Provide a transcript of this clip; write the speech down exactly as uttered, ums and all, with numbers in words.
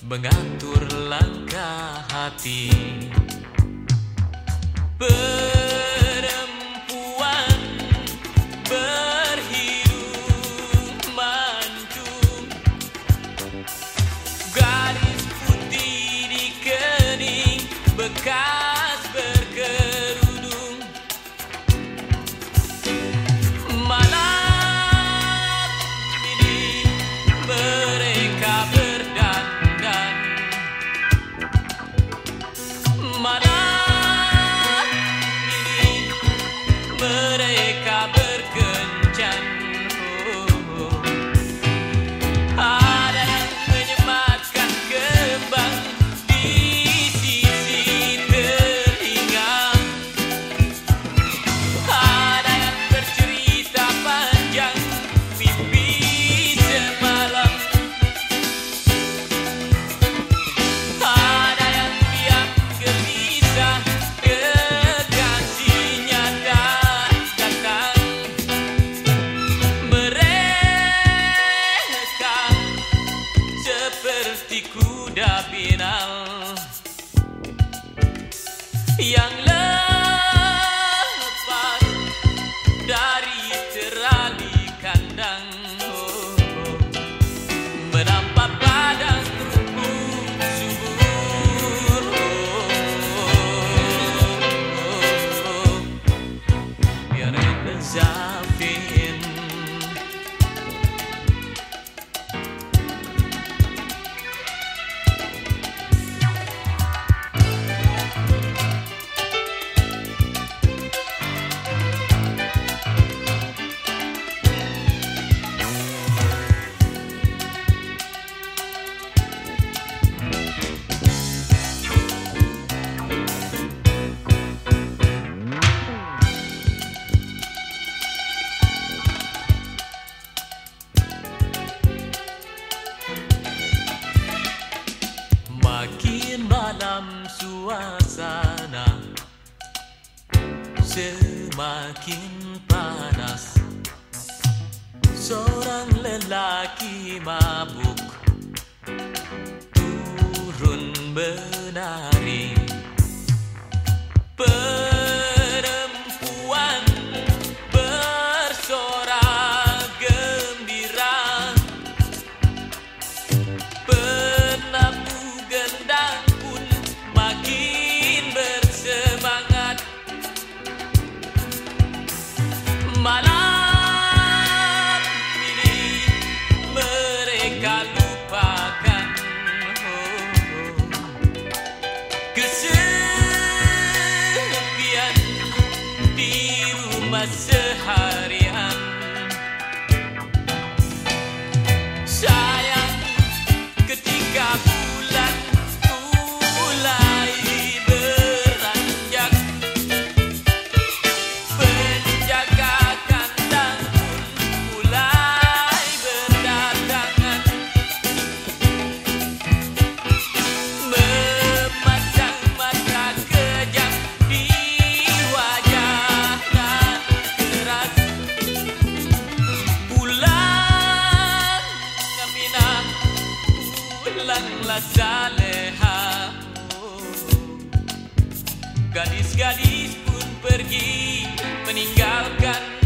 mengatur langkah hati. Perempuan berhidung mancung, garis putih di kening, bekas berkerudung. Malam ini mereka berdandan, malam ini mereka berkencan. Oh, ada yang menyematkan kembang di sisi telinga, ada yang bercerita panjang mimpi semalam, ada yang diam gelisah kekasihnya tak datang. Mereka seperti kuda binal yang lepas dari terali kandang. Oh, oh. Menampak padang rumput subur. Oh, oh, oh. Ya Rena Zafin, makin malam suasana semakin panas. Seorang lelaki mabuk turun menari. Perempuan bersorak gembira. Penabuh gendang pun makin bersemangat. Malam ini mereka lupakan oh, kesepian di rumah seharian. Sayang, ketika bulan mulai beranjak, penjaga kandang pun mulai berdatangan, memasang mata kejam di wajah yang keras. Pulang Aminah, pulanglah Saleha. Oh, gadis-gadis pun pergi meninggalkan